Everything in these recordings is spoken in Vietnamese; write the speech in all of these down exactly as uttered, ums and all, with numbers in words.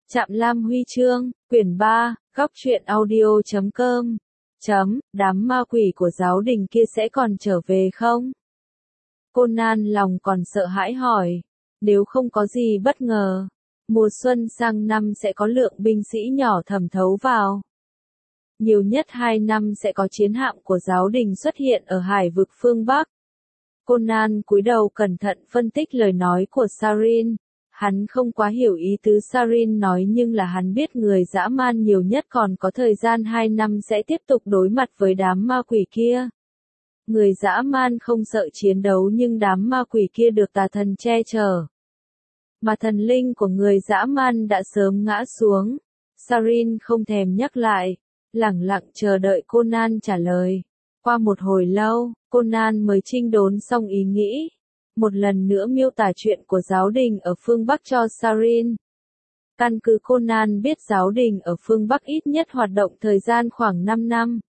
Trạm Lam Huy Chương, quyển ba, góc truyện audio chấm com. Chấm, đám ma quỷ của giáo đình kia sẽ còn trở về không? Conan lòng còn sợ hãi hỏi. Nếu không có gì bất ngờ, mùa xuân sang năm sẽ có lượng binh sĩ nhỏ thẩm thấu vào. Nhiều nhất hai năm sẽ có chiến hạm của giáo đình xuất hiện ở hải vực phương Bắc. Conan cúi đầu cẩn thận phân tích lời nói của Sarin. Hắn không quá hiểu ý tứ Sarin nói nhưng là hắn biết người dã man nhiều nhất còn có thời gian hai năm sẽ tiếp tục đối mặt với đám ma quỷ kia. Người dã man không sợ chiến đấu nhưng đám ma quỷ kia được tà thần che chở. Mà thần linh của người dã man đã sớm ngã xuống. Sarin không thèm nhắc lại, lẳng lặng chờ đợi Conan trả lời. Qua một hồi lâu, Conan mới chỉnh đốn xong ý nghĩ. Một lần nữa miêu tả chuyện của giáo đình ở phương Bắc cho Sarin. Căn cứ Conan biết giáo đình ở phương Bắc ít nhất hoạt động thời gian khoảng năm năm.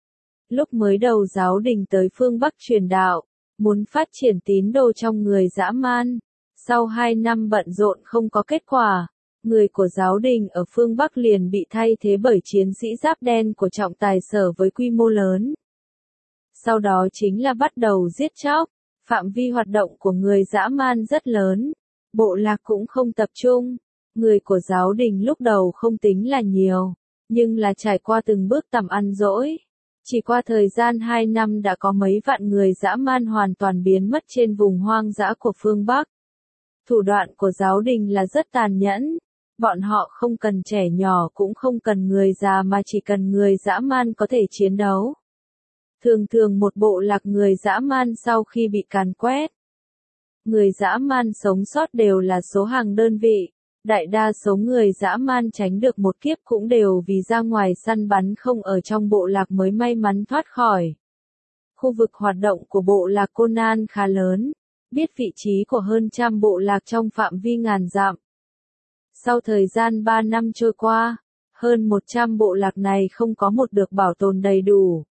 Lúc mới đầu giáo đình tới phương Bắc truyền đạo, muốn phát triển tín đồ trong người dã man. Sau hai năm bận rộn không có kết quả, người của giáo đình ở phương Bắc liền bị thay thế bởi chiến sĩ giáp đen của trọng tài sở với quy mô lớn. Sau đó chính là bắt đầu giết chóc. Phạm vi hoạt động của người dã man rất lớn, bộ lạc cũng không tập trung, người của giáo đình lúc đầu không tính là nhiều, nhưng là trải qua từng bước tầm ăn dỗi. Chỉ qua thời gian hai năm đã có mấy vạn người dã man hoàn toàn biến mất trên vùng hoang dã của phương Bắc. Thủ đoạn của giáo đình là rất tàn nhẫn, bọn họ không cần trẻ nhỏ cũng không cần người già mà chỉ cần người dã man có thể chiến đấu. Thường thường một bộ lạc người dã man sau khi bị càn quét. Người dã man sống sót đều là số hàng đơn vị, đại đa số người dã man tránh được một kiếp cũng đều vì ra ngoài săn bắn không ở trong bộ lạc mới may mắn thoát khỏi. Khu vực hoạt động của bộ lạc Conan khá lớn, biết vị trí của hơn trăm bộ lạc trong phạm vi ngàn dặm. Sau thời gian ba năm trôi qua, hơn một trăm bộ lạc này không có một được bảo tồn đầy đủ.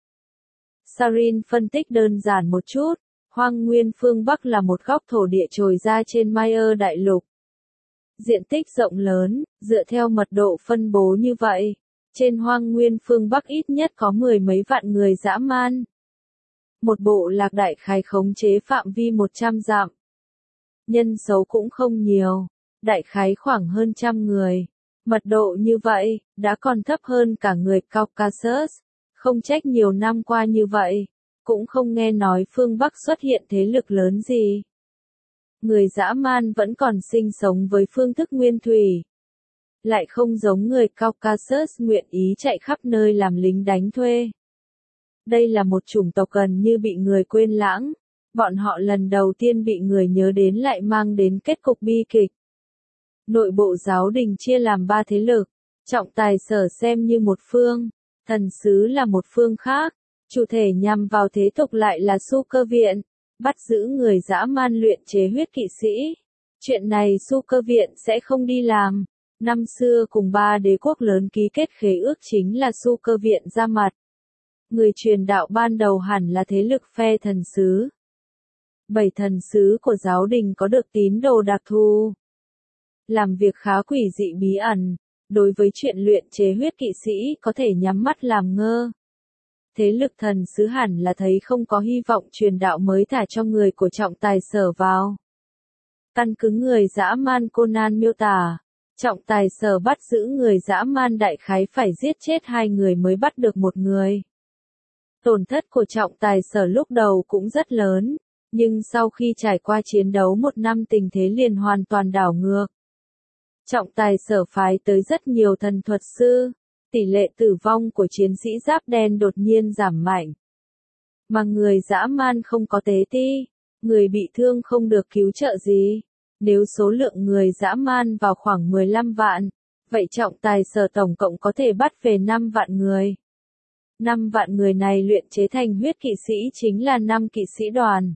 Sarin phân tích đơn giản một chút, hoang nguyên phương Bắc là một góc thổ địa trồi ra trên Mayer đại lục. Diện tích rộng lớn, dựa theo mật độ phân bố như vậy, trên hoang nguyên phương Bắc ít nhất có mười mấy vạn người dã man. Một bộ lạc đại khái khống chế phạm vi một trăm dặm. Nhân số cũng không nhiều, đại khái khoảng hơn trăm người. Mật độ như vậy, đã còn thấp hơn cả người Caucasus. Không trách nhiều năm qua như vậy, cũng không nghe nói phương Bắc xuất hiện thế lực lớn gì. Người dã man vẫn còn sinh sống với phương thức nguyên thủy. Lại không giống người Caucasus nguyện ý chạy khắp nơi làm lính đánh thuê. Đây là một chủng tộc gần như bị người quên lãng. Bọn họ lần đầu tiên bị người nhớ đến lại mang đến kết cục bi kịch. Nội bộ giáo đình chia làm ba thế lực, trọng tài sở xem như một phương. Thần sứ là một phương khác, chủ thể nhằm vào thế tục lại là Su Cơ Viện, bắt giữ người dã man luyện chế huyết kỵ sĩ. Chuyện này Su Cơ Viện sẽ không đi làm. Năm xưa cùng ba đế quốc lớn ký kết khế ước chính là Su Cơ Viện ra mặt. Người truyền đạo ban đầu hẳn là thế lực phe thần sứ. Bảy thần sứ của giáo đình có được tín đồ đặc thù. Làm việc khá quỷ dị bí ẩn. Đối với chuyện luyện chế huyết kỵ sĩ có thể nhắm mắt làm ngơ. Thế lực thần sứ hẳn là thấy không có hy vọng truyền đạo mới thả cho người của trọng tài sở vào. Căn cứ người dã man Conan miêu tả, trọng tài sở bắt giữ người dã man đại khái phải giết chết hai người mới bắt được một người. Tổn thất của trọng tài sở lúc đầu cũng rất lớn, nhưng sau khi trải qua chiến đấu một năm tình thế liền hoàn toàn đảo ngược. Trọng tài sở phái tới rất nhiều thần thuật sư, tỷ lệ tử vong của chiến sĩ giáp đen đột nhiên giảm mạnh. Mà người dã man không có tế ti, người bị thương không được cứu trợ gì. Nếu số lượng người dã man vào khoảng mười lăm vạn, vậy trọng tài sở tổng cộng có thể bắt về năm vạn người. năm vạn người này luyện chế thành huyết kỵ sĩ chính là năm kỵ sĩ đoàn.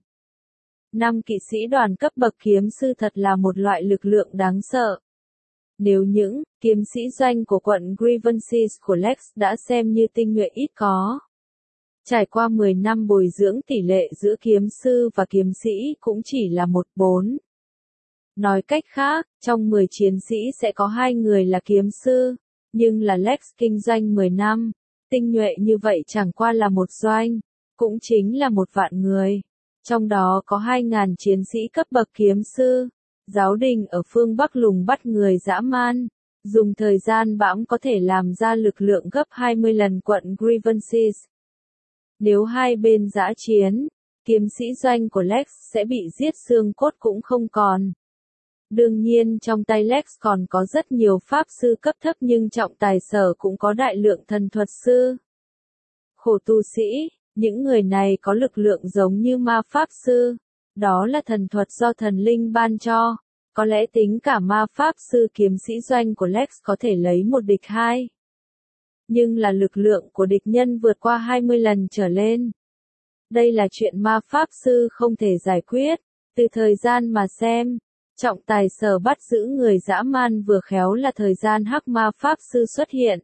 năm kỵ sĩ đoàn cấp bậc kiếm sư thật là một loại lực lượng đáng sợ. Nếu những kiếm sĩ doanh của quận Grievances của Lex đã xem như tinh nhuệ ít có. Trải qua mười năm bồi dưỡng tỷ lệ giữa kiếm sư và kiếm sĩ cũng chỉ là một bốn. Nói cách khác, trong mười chiến sĩ sẽ có hai người là kiếm sư, nhưng là Lex kinh doanh mười năm, tinh nhuệ như vậy chẳng qua là một doanh, cũng chính là một vạn người. Trong đó có hai ngàn chiến sĩ cấp bậc kiếm sư. Giáo đình ở phương Bắc lùng bắt người dã man, dùng thời gian bẵm có thể làm ra lực lượng gấp hai mươi lần quận Grievances. Nếu hai bên dã chiến, kiếm sĩ doanh của Lex sẽ bị giết xương cốt cũng không còn. Đương nhiên trong tay Lex còn có rất nhiều pháp sư cấp thấp nhưng trọng tài sở cũng có đại lượng thần thuật sư. Khổ tu sĩ, những người này có lực lượng giống như ma pháp sư. Đó là thần thuật do thần linh ban cho. Có lẽ tính cả ma pháp sư kiếm sĩ doanh của Lex có thể lấy một địch hai. Nhưng là lực lượng của địch nhân vượt qua hai mươi lần trở lên. Đây là chuyện ma pháp sư không thể giải quyết. Từ thời gian mà xem, trọng tài sở bắt giữ người dã man vừa khéo là thời gian hắc ma pháp sư xuất hiện.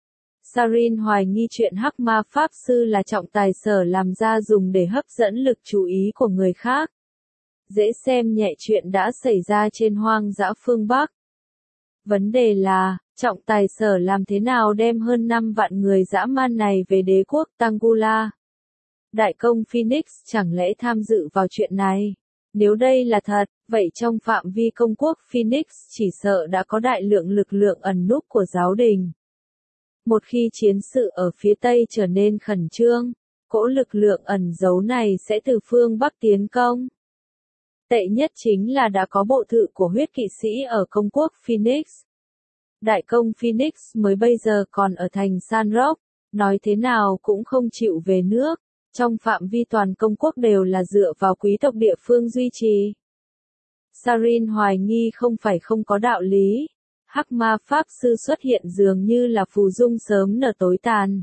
Sarin hoài nghi chuyện hắc ma pháp sư là trọng tài sở làm ra dùng để hấp dẫn lực chú ý của người khác. Dễ xem nhẹ chuyện đã xảy ra trên hoang dã phương Bắc. Vấn đề là, trọng tài sở làm thế nào đem hơn năm vạn người dã man này về đế quốc Tangula? Đại công Phoenix chẳng lẽ tham dự vào chuyện này? Nếu đây là thật, vậy trong phạm vi công quốc Phoenix chỉ sợ đã có đại lượng lực lượng ẩn núp của giáo đình. Một khi chiến sự ở phía Tây trở nên khẩn trương, cỗ lực lượng ẩn giấu này sẽ từ phương Bắc tiến công. Tệ nhất chính là đã có bộ thự của huyết kỵ sĩ ở công quốc Phoenix. Đại công Phoenix mới bây giờ còn ở thành San Roque, nói thế nào cũng không chịu về nước, trong phạm vi toàn công quốc đều là dựa vào quý tộc địa phương duy trì. Sarin hoài nghi không phải không có đạo lý. Hắc ma pháp sư xuất hiện dường như là phù dung sớm nở tối tàn.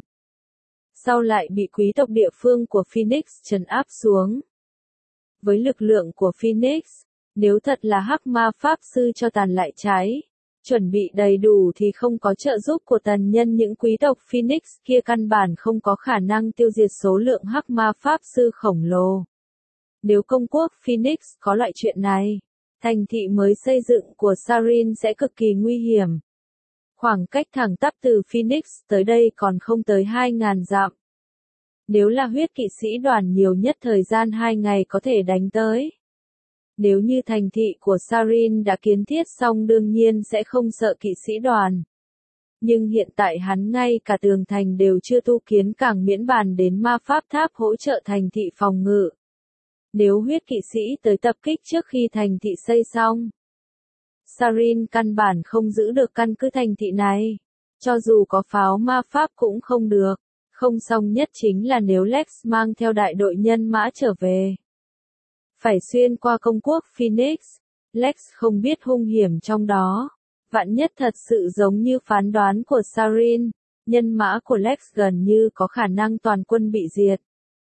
Sau lại bị quý tộc địa phương của Phoenix trấn áp xuống. Với lực lượng của Phoenix, nếu thật là hắc ma pháp sư cho tàn lại cháy, chuẩn bị đầy đủ thì không có trợ giúp của tần nhân những quý tộc Phoenix kia căn bản không có khả năng tiêu diệt số lượng hắc ma pháp sư khổng lồ. Nếu công quốc Phoenix có loại chuyện này, thành thị mới xây dựng của Sarin sẽ cực kỳ nguy hiểm. Khoảng cách thẳng tắp từ Phoenix tới đây còn không tới hai nghìn dặm. Nếu là huyết kỵ sĩ đoàn nhiều nhất thời gian hai ngày có thể đánh tới. Nếu như thành thị của Sarin đã kiến thiết xong đương nhiên sẽ không sợ kỵ sĩ đoàn. Nhưng hiện tại hắn ngay cả tường thành đều chưa tu kiến càng miễn bàn đến ma pháp tháp hỗ trợ thành thị phòng ngự. Nếu huyết kỵ sĩ tới tập kích trước khi thành thị xây xong, Sarin căn bản không giữ được căn cứ thành thị này. Cho dù có pháo ma pháp cũng không được. Không xong nhất chính là nếu Lex mang theo đại đội nhân mã trở về. Phải xuyên qua công quốc Phoenix. Lex không biết hung hiểm trong đó. Vạn nhất thật sự giống như phán đoán của Sarin, nhân mã của Lex gần như có khả năng toàn quân bị diệt.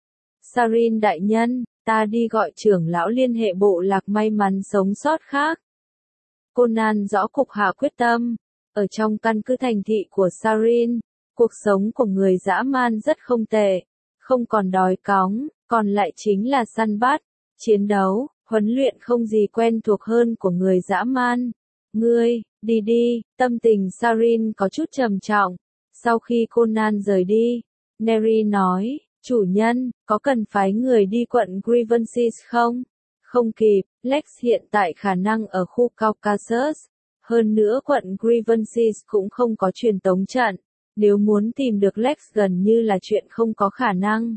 Sarin đại nhân, ta đi gọi trưởng lão liên hệ bộ lạc may mắn sống sót khác. Conan rõ cục hạ quyết tâm. Ở trong căn cứ thành thị của Sarin, cuộc sống của người dã man rất không tệ. Không còn đói cóng, còn lại chính là săn bắt, chiến đấu, huấn luyện không gì quen thuộc hơn của người dã man. Ngươi, đi đi, tâm tình Sarin có chút trầm trọng. Sau khi Conan rời đi, Neri nói, chủ nhân, có cần phái người đi quận Grievances không? Không kịp, Lex hiện tại khả năng ở khu Caucasus. Hơn nữa quận Grievances cũng không có truyền tống trận. Nếu muốn tìm được Lex gần như là chuyện không có khả năng.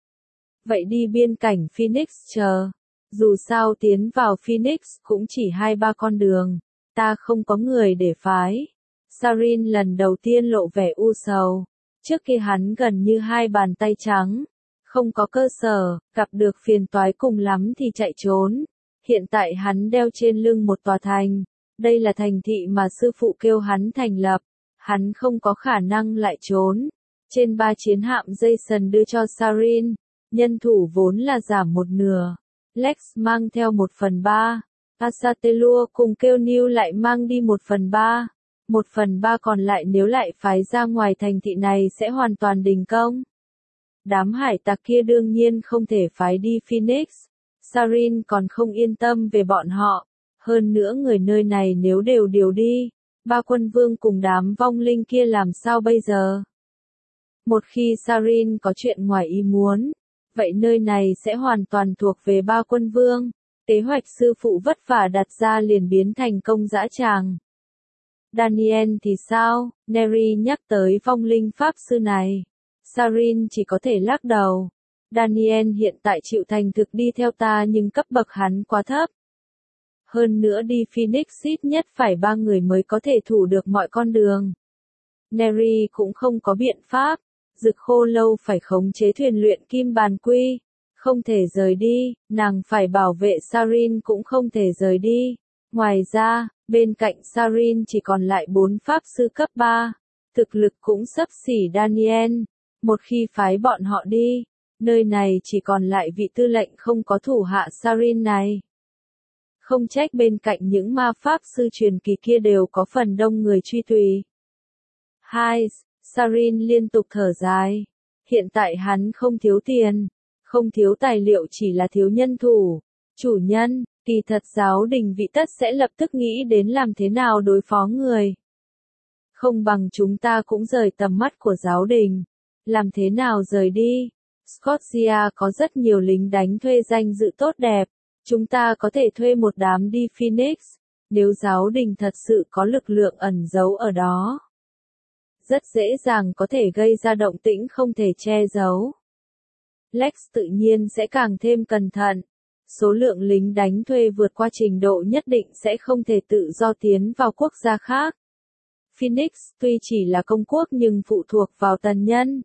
Vậy đi biên cảnh Phoenix chờ. Dù sao tiến vào Phoenix cũng chỉ hai ba con đường. Ta không có người để phái. Sarin lần đầu tiên lộ vẻ u sầu. Trước kia hắn gần như hai bàn tay trắng. Không có cơ sở, gặp được phiền toái cùng lắm thì chạy trốn. Hiện tại hắn đeo trên lưng một tòa thành. Đây là thành thị mà sư phụ kêu hắn thành lập. Hắn không có khả năng lại trốn. Trên ba chiến hạm Jason đưa cho Sarin, nhân thủ vốn là giảm một nửa. Lex mang theo một phần ba. Asatelua cùng kêu New lại mang đi một phần ba. Một phần ba còn lại nếu lại phái ra ngoài thành thị này sẽ hoàn toàn đình công. Đám hải tặc kia đương nhiên không thể phái đi Phoenix. Sarin còn không yên tâm về bọn họ. Hơn nữa người nơi này nếu đều điều đi, ba quân vương cùng đám vong linh kia làm sao bây giờ? Một khi Sarin có chuyện ngoài ý muốn, vậy nơi này sẽ hoàn toàn thuộc về ba quân vương. Kế hoạch sư phụ vất vả đặt ra liền biến thành công dã tràng. Daniel thì sao? Neri nhắc tới vong linh pháp sư này. Sarin chỉ có thể lắc đầu. Daniel hiện tại chịu thành thực đi theo ta nhưng cấp bậc hắn quá thấp. Hơn nữa đi Phoenix ít nhất phải ba người mới có thể thủ được mọi con đường. Neri cũng không có biện pháp. Dực khô lâu phải khống chế thuyền luyện kim bàn quy. Không thể rời đi, nàng phải bảo vệ Sarin cũng không thể rời đi. Ngoài ra, bên cạnh Sarin chỉ còn lại bốn pháp sư cấp ba. Thực lực cũng xấp xỉ Daniel. Một khi phái bọn họ đi, nơi này chỉ còn lại vị tư lệnh không có thủ hạ Sarin này. Không trách bên cạnh những ma pháp sư truyền kỳ kia đều có phần đông người truy tùy. Hai, Sarin liên tục thở dài. Hiện tại hắn không thiếu tiền, không thiếu tài liệu, chỉ là thiếu nhân thủ. Chủ nhân, kỳ thật giáo đình vị tất sẽ lập tức nghĩ đến làm thế nào đối phó người. Không bằng chúng ta cũng rời tầm mắt của giáo đình. Làm thế nào rời đi? Scotia có rất nhiều lính đánh thuê danh dự tốt đẹp. Chúng ta có thể thuê một đám đi Phoenix, nếu giáo đình thật sự có lực lượng ẩn giấu ở đó. Rất dễ dàng có thể gây ra động tĩnh không thể che giấu. Lex tự nhiên sẽ càng thêm cẩn thận. Số lượng lính đánh thuê vượt qua trình độ nhất định sẽ không thể tự do tiến vào quốc gia khác. Phoenix tuy chỉ là công quốc nhưng phụ thuộc vào tần nhân.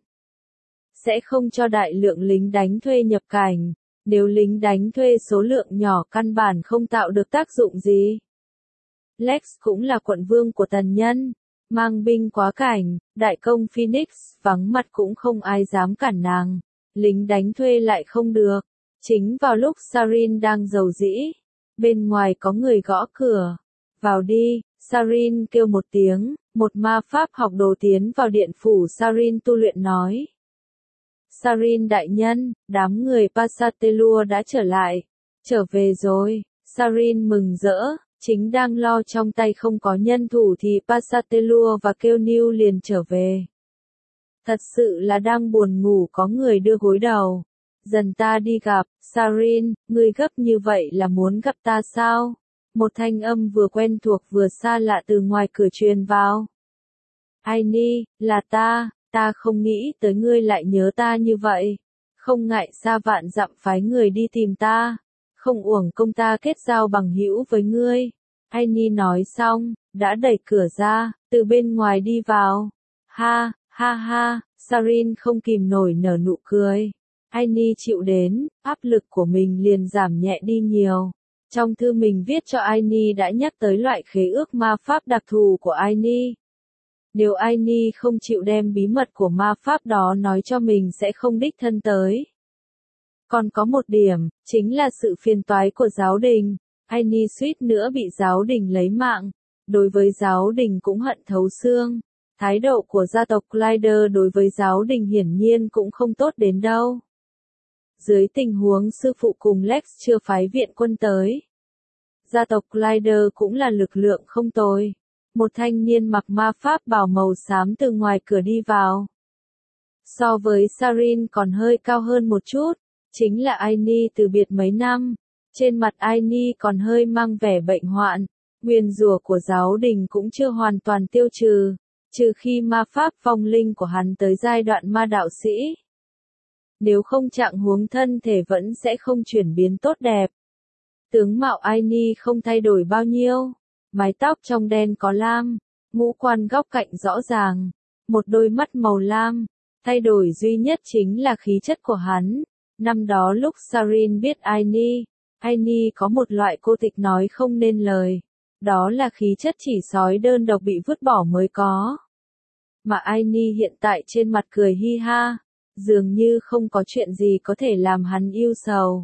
Sẽ không cho đại lượng lính đánh thuê nhập cảnh. Nếu lính đánh thuê số lượng nhỏ căn bản không tạo được tác dụng gì. Lex cũng là quận vương của tần nhân. Mang binh quá cảnh, đại công Phoenix vắng mặt cũng không ai dám cản nàng. Lính đánh thuê lại không được. Chính vào lúc Sarin đang rầu rĩ, bên ngoài có người gõ cửa. Vào đi, Sarin kêu một tiếng, một ma pháp học đồ tiến vào điện phủ Sarin tu luyện nói. Sarin đại nhân, đám người Pasatelua đã trở lại. Trở về rồi, Sarin mừng rỡ, chính đang lo trong tay không có nhân thủ thì Pasatelua và kêu New liền trở về. Thật sự là đang buồn ngủ có người đưa gối đầu. Dần ta đi gặp, Sarin, ngươi gấp như vậy là muốn gặp ta sao? Một thanh âm vừa quen thuộc vừa xa lạ từ ngoài cửa truyền vào. Aini, là ta, ta không nghĩ tới ngươi lại nhớ ta như vậy. Không ngại xa vạn dặm phái người đi tìm ta. Không uổng công ta kết giao bằng hữu với ngươi. Aini nói xong, đã đẩy cửa ra, từ bên ngoài đi vào. Ha, ha ha, Sarin không kìm nổi nở nụ cười. Aini chịu đến, áp lực của mình liền giảm nhẹ đi nhiều. Trong thư mình viết cho Aini đã nhắc tới loại khế ước ma pháp đặc thù của Aini. Nếu Aini không chịu đem bí mật của ma pháp đó nói cho mình sẽ không đích thân tới. Còn có một điểm, chính là sự phiền toái của giáo đình. Aini suýt nữa bị giáo đình lấy mạng. Đối với giáo đình cũng hận thấu xương. Thái độ của gia tộc Glider đối với giáo đình hiển nhiên cũng không tốt đến đâu. Dưới tình huống sư phụ cùng Lex chưa phái viện quân tới. Gia tộc Glider cũng là lực lượng không tồi. Một thanh niên mặc ma pháp bào màu xám từ ngoài cửa đi vào. So với Sarin còn hơi cao hơn một chút. Chính là Aini từ biệt mấy năm. Trên mặt Aini còn hơi mang vẻ bệnh hoạn. Nguyền rủa của giáo đình cũng chưa hoàn toàn tiêu trừ. Trừ khi ma pháp vong linh của hắn tới giai đoạn ma đạo sĩ. Nếu không trạng huống thân thể vẫn sẽ không chuyển biến tốt đẹp. Tướng mạo Aini không thay đổi bao nhiêu. Mái tóc trong đen có lam. Ngũ quan góc cạnh rõ ràng. Một đôi mắt màu lam. Thay đổi duy nhất chính là khí chất của hắn. Năm đó lúc Sarin biết Aini, Aini có một loại cô tịch nói không nên lời. Đó là khí chất chỉ sói đơn độc bị vứt bỏ mới có. Mà Aini hiện tại trên mặt cười hi ha. Dường như không có chuyện gì có thể làm hắn yêu sầu.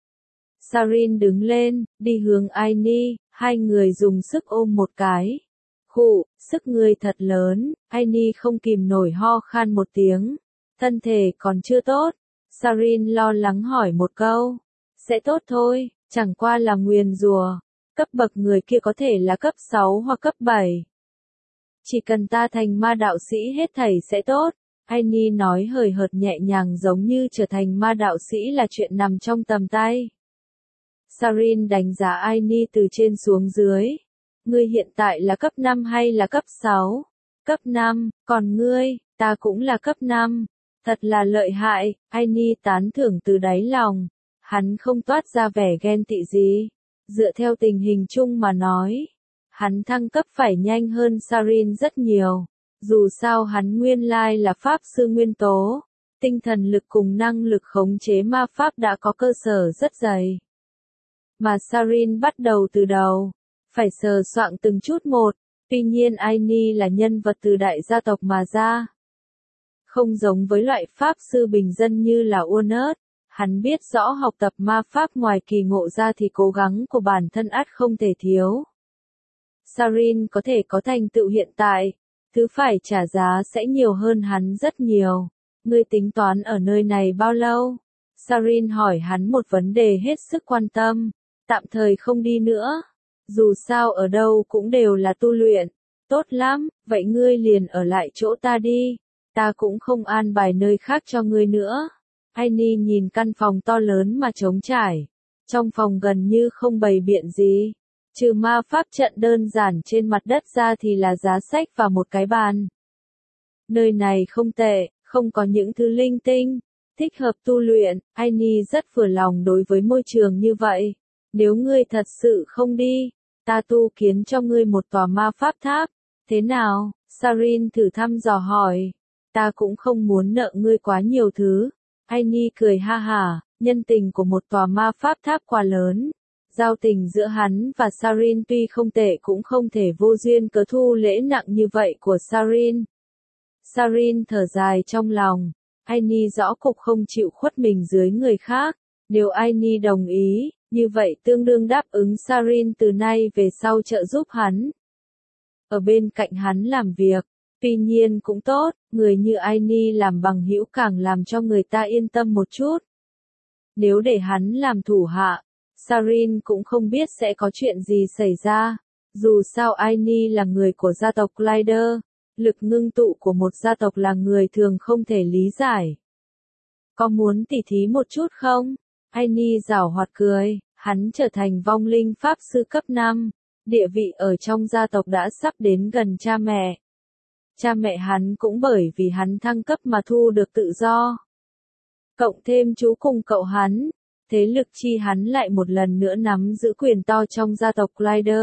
Sarin đứng lên, đi hướng Aini, hai người dùng sức ôm một cái. Khụ, sức người thật lớn, Aini không kìm nổi ho khan một tiếng. Thân thể còn chưa tốt. Sarin lo lắng hỏi một câu. Sẽ tốt thôi, chẳng qua là nguyền rủa. Cấp bậc người kia có thể là cấp sáu hoặc cấp bảy. Chỉ cần ta thành ma đạo sĩ hết thảy sẽ tốt. Aini nói hời hợt nhẹ nhàng giống như trở thành ma đạo sĩ là chuyện nằm trong tầm tay. Sarin đánh giá Aini từ trên xuống dưới. Ngươi hiện tại là cấp năm hay là cấp sáu? Cấp năm, còn ngươi, ta cũng là cấp năm. Thật là lợi hại, Aini tán thưởng từ đáy lòng. Hắn không toát ra vẻ ghen tị gì. Dựa theo tình hình chung mà nói, hắn thăng cấp phải nhanh hơn Sarin rất nhiều. Dù sao hắn nguyên lai là pháp sư nguyên tố, tinh thần lực cùng năng lực khống chế ma pháp đã có cơ sở rất dày. Mà Sarin bắt đầu từ đầu, phải sờ soạng từng chút một, tuy nhiên Aini là nhân vật từ đại gia tộc mà ra. Không giống với loại pháp sư bình dân như là Uonut, hắn biết rõ học tập ma pháp ngoài kỳ ngộ ra thì cố gắng của bản thân ắt không thể thiếu. Sarin có thể có thành tựu hiện tại, thứ phải trả giá sẽ nhiều hơn hắn rất nhiều. Ngươi tính toán ở nơi này bao lâu? Sarin hỏi hắn một vấn đề hết sức quan tâm. Tạm thời không đi nữa. Dù sao ở đâu cũng đều là tu luyện. Tốt lắm, vậy ngươi liền ở lại chỗ ta đi. Ta cũng không an bài nơi khác cho ngươi nữa. Aini nhìn căn phòng to lớn mà trống trải. Trong phòng gần như không bày biện gì. Trừ ma pháp trận đơn giản trên mặt đất ra thì là giá sách và một cái bàn. Nơi này không tệ, không có những thứ linh tinh, thích hợp tu luyện. Aini rất vừa lòng đối với môi trường như vậy. Nếu ngươi thật sự không đi, ta tu kiến cho ngươi một tòa ma pháp tháp. Thế nào? Sarin thử thăm dò hỏi. Ta cũng không muốn nợ ngươi quá nhiều thứ. Aini cười ha hả, nhân tình của một tòa ma pháp tháp quá lớn. Giao tình giữa hắn và Sarin tuy không tệ cũng không thể vô duyên cớ thu lễ nặng như vậy của Sarin. Sarin thở dài trong lòng. Aini rõ cục không chịu khuất mình dưới người khác. Nếu Aini đồng ý, như vậy tương đương đáp ứng Sarin từ nay về sau trợ giúp hắn. Ở bên cạnh hắn làm việc. Tuy nhiên cũng tốt, người như Aini làm bằng hữu càng làm cho người ta yên tâm một chút. Nếu để hắn làm thủ hạ, Sarin cũng không biết sẽ có chuyện gì xảy ra. Dù sao Aini là người của gia tộc Glider, lực ngưng tụ của một gia tộc là người thường không thể lý giải. Có muốn tỉ thí một chút không? Aini giảo hoạt cười, hắn trở thành vong linh pháp sư cấp năm, địa vị ở trong gia tộc đã sắp đến gần cha mẹ. Cha mẹ hắn cũng bởi vì hắn thăng cấp mà thu được tự do. Cộng thêm chú cùng cậu hắn, thế lực chi hắn lại một lần nữa nắm giữ quyền to trong gia tộc Glider.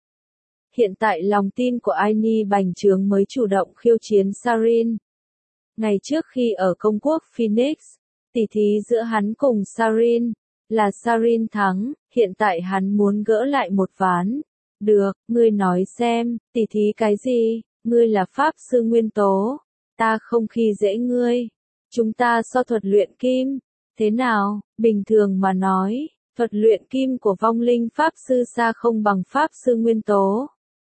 Hiện tại lòng tin của Aini bành trướng mới chủ động khiêu chiến Sarin. Ngày trước khi ở công quốc Phoenix, tỉ thí giữa hắn cùng Sarin, là Sarin thắng, hiện tại hắn muốn gỡ lại một ván. Được, ngươi nói xem, tỉ thí cái gì? Ngươi là pháp sư nguyên tố, ta không khi dễ ngươi. Chúng ta so thuật luyện kim. Thế nào? Bình thường mà nói, thuật luyện kim của vong linh pháp sư xa không bằng pháp sư nguyên tố.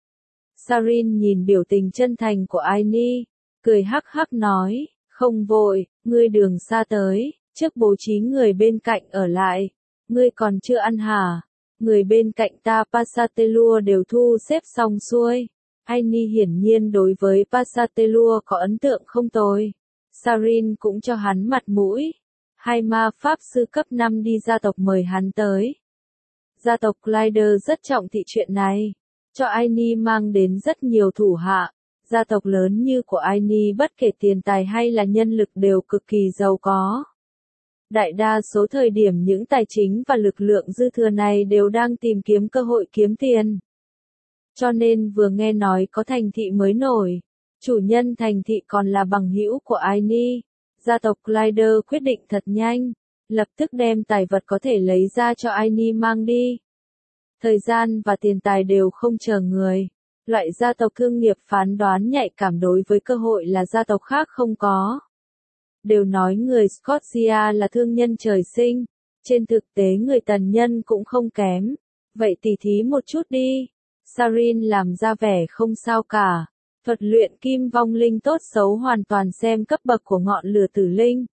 Sarin nhìn biểu tình chân thành của Aini, cười hắc hắc nói, không vội, ngươi đường xa tới, trước bố trí người bên cạnh ở lại. Ngươi còn chưa ăn hả? Người bên cạnh ta Pasatelua đều thu xếp xong xuôi. Aini hiển nhiên đối với Pasatelua có ấn tượng không tồi. Sarin cũng cho hắn mặt mũi. Hai ma pháp sư cấp năm đi gia tộc mời hắn tới. Gia tộc Glider rất trọng thị chuyện này, cho Aini mang đến rất nhiều thủ hạ. Gia tộc lớn như của Aini bất kể tiền tài hay là nhân lực đều cực kỳ giàu có. Đại đa số thời điểm những tài chính và lực lượng dư thừa này đều đang tìm kiếm cơ hội kiếm tiền. Cho nên vừa nghe nói có thành thị mới nổi, chủ nhân thành thị còn là bằng hữu của Aini, gia tộc Glider quyết định thật nhanh, lập tức đem tài vật có thể lấy ra cho Aini mang đi. Thời gian và tiền tài đều không chờ người. Loại gia tộc thương nghiệp phán đoán nhạy cảm đối với cơ hội là gia tộc khác không có. Đều nói người Scotia là thương nhân trời sinh, trên thực tế người tần nhân cũng không kém. Vậy tỉ thí một chút đi. Sarin làm ra vẻ không sao cả. Thuật luyện kim vong linh tốt xấu hoàn toàn xem cấp bậc của ngọn lửa tử linh.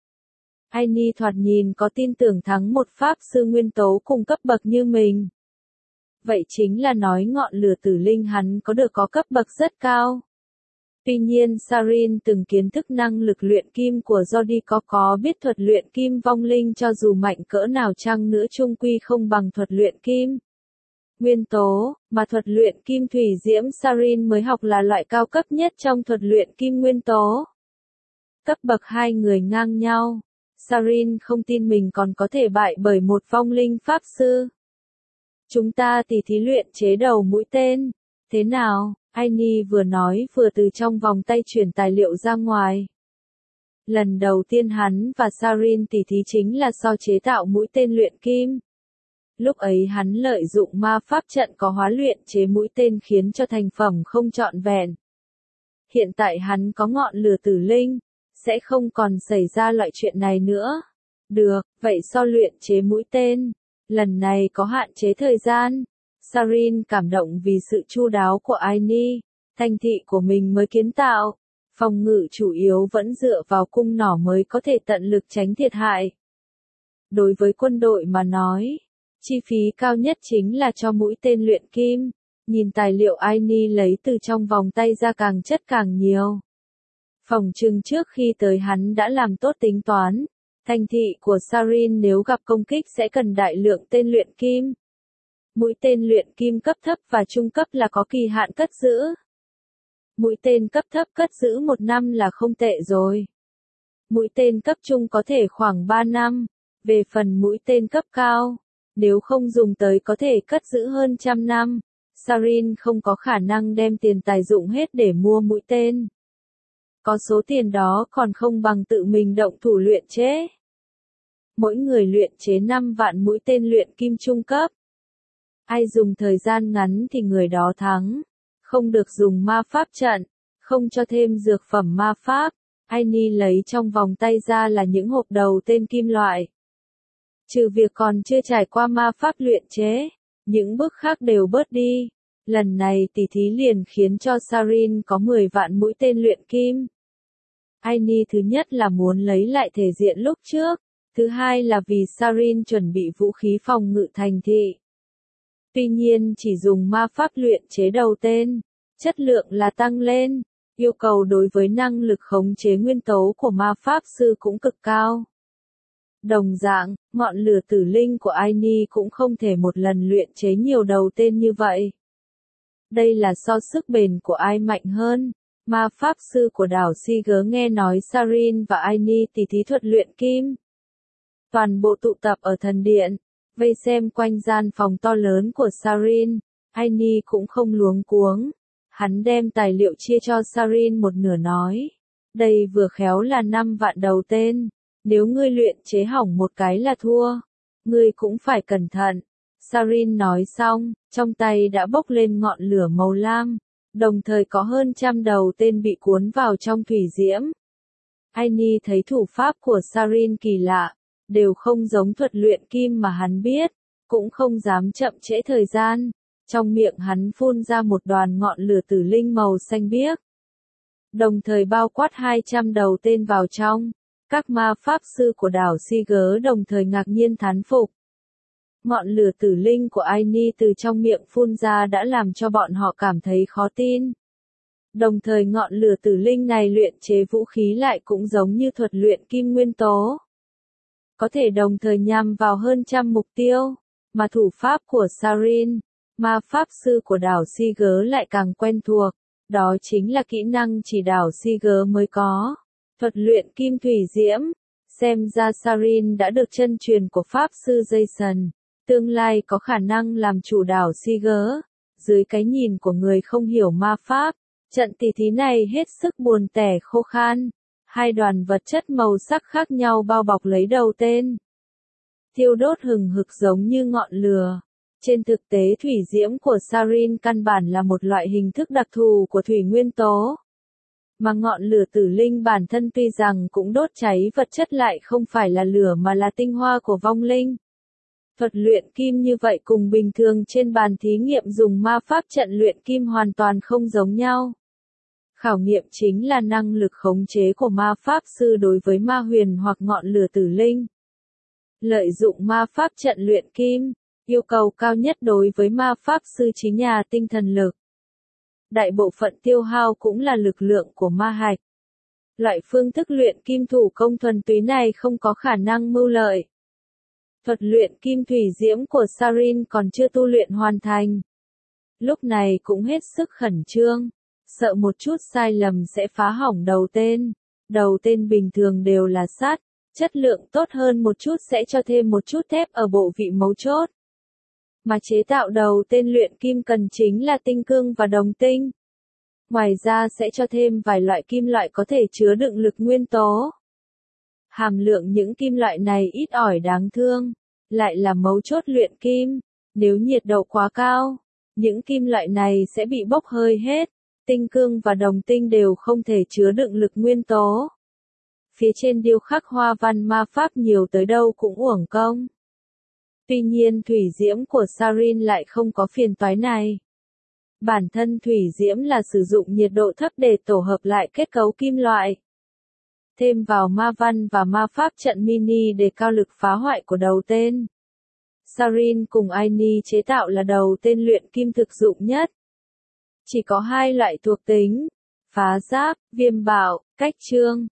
Aini thoạt nhìn có tin tưởng thắng một pháp sư nguyên tố cùng cấp bậc như mình. vậy chính là nói ngọn lửa tử linh hắn có được có cấp bậc rất cao. Tuy nhiên Sarin từng kiến thức năng lực luyện kim của Jody có có biết thuật luyện kim vong linh cho dù mạnh cỡ nào chăng nữa chung quy không bằng thuật luyện kim nguyên tố, mà thuật luyện kim thủy diễm Sarin mới học là loại cao cấp nhất trong thuật luyện kim nguyên tố. Cấp bậc hai người ngang nhau, Sarin không tin mình còn có thể bại bởi một vong linh pháp sư. Chúng ta tỉ thí luyện chế đầu mũi tên, thế nào? Aini vừa nói vừa từ trong vòng tay chuyển tài liệu ra ngoài. Lần đầu tiên hắn và Sarin tỉ thí chính là so chế tạo mũi tên luyện kim. Lúc ấy hắn lợi dụng ma pháp trận có hóa luyện chế mũi tên khiến cho thành phẩm không trọn vẹn. Hiện tại hắn có ngọn lửa tử linh, sẽ không còn xảy ra loại chuyện này nữa. Được, vậy so luyện chế mũi tên. Lần này có hạn chế thời gian. Sarin cảm động vì sự chu đáo của Aini, thành thị của mình mới kiến tạo. Phòng ngự chủ yếu vẫn dựa vào cung nỏ mới có thể tận lực tránh thiệt hại. Đối với quân đội mà nói, chi phí cao nhất chính là cho mũi tên luyện kim. Nhìn tài liệu Aini lấy từ trong vòng tay ra càng chất càng nhiều. Phòng trừng trước khi tới hắn đã làm tốt tính toán. Thành thị của Sarin nếu gặp công kích sẽ cần đại lượng tên luyện kim. Mũi tên luyện kim cấp thấp và trung cấp là có kỳ hạn cất giữ. Mũi tên cấp thấp cất giữ một năm là không tệ rồi. Mũi tên cấp trung có thể khoảng ba năm. Về phần mũi tên cấp cao, nếu không dùng tới có thể cất giữ hơn trăm năm. Sarin không có khả năng đem tiền tài dụng hết để mua mũi tên. Có số tiền đó còn không bằng tự mình động thủ luyện chế. Mỗi người luyện chế năm vạn mũi tên luyện kim trung cấp. Ai dùng thời gian ngắn thì người đó thắng. Không được dùng ma pháp trận, không cho thêm dược phẩm ma pháp. Aini lấy trong vòng tay ra là những hộp đầu tên kim loại. Trừ việc còn chưa trải qua ma pháp luyện chế, những bước khác đều bớt đi. Lần này tỉ thí liền khiến cho Sarin có mười vạn mũi tên luyện kim. Aini thứ nhất là muốn lấy lại thể diện lúc trước, thứ hai là vì Sarin chuẩn bị vũ khí phòng ngự thành thị. Tuy nhiên chỉ dùng ma pháp luyện chế đầu tên, chất lượng là tăng lên, yêu cầu đối với năng lực khống chế nguyên tố của ma pháp sư cũng cực cao. Đồng dạng, ngọn lửa tử linh của Aini cũng không thể một lần luyện chế nhiều đầu tên như vậy. Đây là so sức bền của ai mạnh hơn. Ma pháp sư của đảo Siger nghe nói Sarin và Aini tỉ thí thuật luyện kim. Toàn bộ tụ tập ở thần điện, vây xem quanh gian phòng to lớn của Sarin. Aini cũng không luống cuống. Hắn đem tài liệu chia cho Sarin một nửa nói. Đây vừa khéo là năm vạn đầu tên. Nếu ngươi luyện chế hỏng một cái là thua. Ngươi cũng phải cẩn thận. Sarin nói xong, trong tay đã bốc lên ngọn lửa màu lam. Đồng thời có hơn trăm đầu tên bị cuốn vào trong thủy diễm. Aini thấy thủ pháp của Sarin kỳ lạ, đều không giống thuật luyện kim mà hắn biết, cũng không dám chậm trễ thời gian. Trong miệng hắn phun ra một đoàn ngọn lửa tử linh màu xanh biếc. Đồng thời bao quát hai trăm đầu tên vào trong. Các ma pháp sư của đảo Siger đồng thời ngạc nhiên thán phục. Ngọn lửa tử linh của Aini từ trong miệng phun ra đã làm cho bọn họ cảm thấy khó tin. Đồng thời ngọn lửa tử linh này luyện chế vũ khí lại cũng giống như thuật luyện kim nguyên tố. Có thể đồng thời nhằm vào hơn trăm mục tiêu, mà thủ pháp của Sarin, ma pháp sư của đảo Siger lại càng quen thuộc. Đó chính là kỹ năng chỉ đảo Siger mới có. Thuật luyện kim thủy diễm. Xem ra Sarin đã được chân truyền của pháp sư Jason. Tương lai có khả năng làm chủ đảo Siger. Dưới cái nhìn của người không hiểu ma pháp, trận tỉ thí này hết sức buồn tẻ khô khan. Hai đoàn vật chất màu sắc khác nhau bao bọc lấy đầu tên. Thiêu đốt hừng hực giống như ngọn lửa. Trên thực tế thủy diễm của Sarin căn bản là một loại hình thức đặc thù của thủy nguyên tố. Mà ngọn lửa tử linh bản thân tuy rằng cũng đốt cháy vật chất lại không phải là lửa mà là tinh hoa của vong linh. Thuật luyện kim như vậy cùng bình thường trên bàn thí nghiệm dùng ma pháp trận luyện kim hoàn toàn không giống nhau. Khảo nghiệm chính là năng lực khống chế của ma pháp sư đối với ma huyền hoặc ngọn lửa tử linh. Lợi dụng ma pháp trận luyện kim, Yêu cầu cao nhất đối với ma pháp sư chính nhà tinh thần lực. Đại bộ phận tiêu hao cũng là lực lượng của ma hạch. Loại phương thức luyện kim thủ công thuần túy này không có khả năng mưu lợi. Thuật luyện kim thủy diễm của Sarin còn chưa tu luyện hoàn thành. Lúc này cũng hết sức khẩn trương, sợ một chút sai lầm sẽ phá hỏng đầu tên. Đầu tên bình thường đều là sắt, chất lượng tốt hơn một chút sẽ cho thêm một chút thép ở bộ vị mấu chốt. Mà chế tạo đầu tên luyện kim cần chính là tinh cương và đồng tinh. Ngoài ra sẽ cho thêm vài loại kim loại có thể chứa đựng lực nguyên tố. Hàm lượng những kim loại này ít ỏi đáng thương, lại là mấu chốt luyện kim. Nếu nhiệt độ quá cao, những kim loại này sẽ bị bốc hơi hết. Tinh cương và đồng tinh đều không thể chứa đựng lực nguyên tố. Phía trên điêu khắc hoa văn ma pháp nhiều tới đâu cũng uổng công. Tuy nhiên thủy diễm của Sarin lại không có phiền toái này. Bản thân thủy diễm là sử dụng nhiệt độ thấp để tổ hợp lại kết cấu kim loại. Thêm vào ma văn và ma pháp trận mini để cao lực phá hoại của đầu tên. Sarin cùng Aini chế tạo là đầu tên luyện kim thực dụng nhất. Chỉ có hai loại thuộc tính, phá giáp, viêm bạo, cách trương.